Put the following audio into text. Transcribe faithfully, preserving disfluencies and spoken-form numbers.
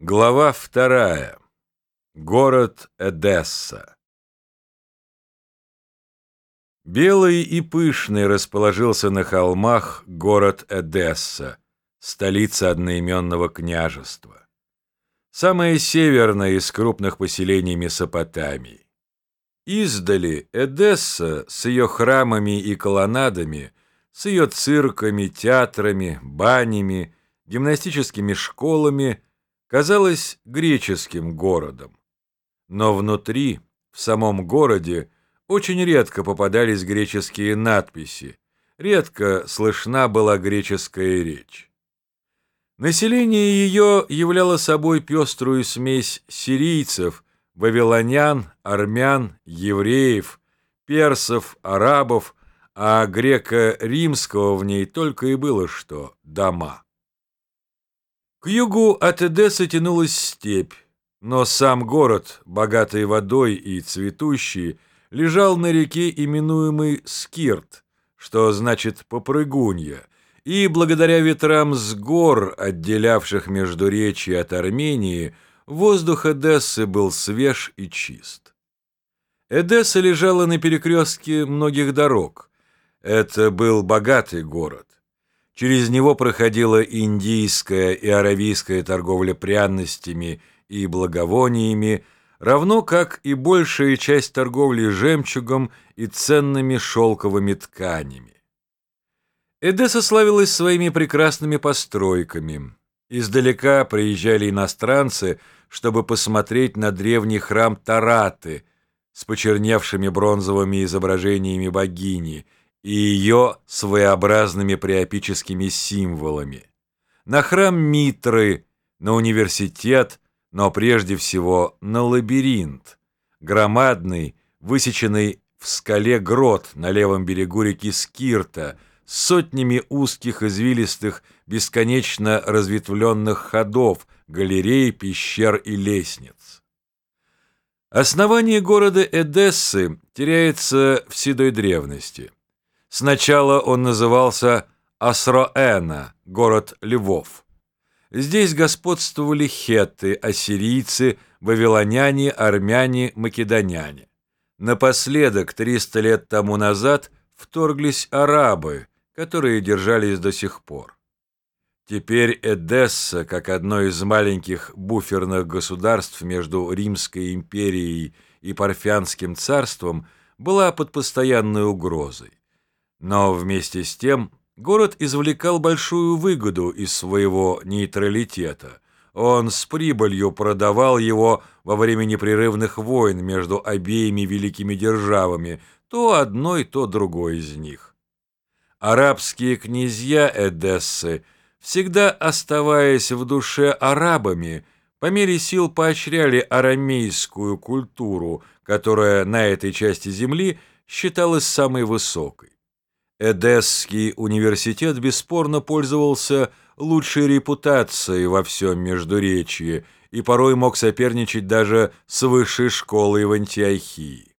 Глава вторая. Город Эдесса. Белый и пышный расположился на холмах город Эдесса, столица одноименного княжества. Самое северное из крупных поселений Месопотамии. Издали Эдесса с ее храмами и колоннадами, с ее цирками, театрами, банями, гимнастическими школами казалась греческим городом. Но внутри, в самом городе, очень редко попадались греческие надписи, редко слышна была греческая речь. Население ее являло собой пеструю смесь сирийцев, вавилонян, армян, евреев, персов, арабов, а греко-римского в ней только и было что дома. К югу от Эдессы тянулась степь, но сам город, богатый водой и цветущий, лежал на реке, именуемой Скирт, что значит «попрыгунья», и благодаря ветрам с гор, отделявших Междуречье от Армении, воздух Эдессы был свеж и чист. Эдесса лежала на перекрестке многих дорог. Это был богатый город. Через него проходила индийская и аравийская торговля пряностями и благовониями, равно как и большая часть торговли жемчугом и ценными шелковыми тканями. Эдесса славилась своими прекрасными постройками. Издалека приезжали иностранцы, чтобы посмотреть на древний храм Тараты с почерневшими бронзовыми изображениями богини и ее своеобразными приопическими символами, на храм Митры, на университет, но прежде всего на лабиринт, громадный, высеченный в скале грот на левом берегу реки Скирта, с сотнями узких извилистых, бесконечно разветвленных ходов, галерей, пещер и лестниц. Основание города Эдессы теряется в седой древности. Сначала он назывался Осроэна, город львов. Здесь господствовали хетты, ассирийцы, вавилоняне, армяне, македоняне. Напоследок, триста лет тому назад, вторглись арабы, которые держались до сих пор. Теперь Эдесса, как одно из маленьких буферных государств между Римской империей и Парфянским царством, была под постоянной угрозой. Но вместе с тем город извлекал большую выгоду из своего нейтралитета. Он с прибылью продавал его во время непрерывных войн между обеими великими державами, то одной, то другой из них. Арабские князья Эдессы, всегда оставаясь в душе арабами, по мере сил поощряли арамейскую культуру, которая на этой части земли считалась самой высокой. Эдесский университет бесспорно пользовался лучшей репутацией во всем Междуречье и порой мог соперничать даже с высшей школой в Антиохии.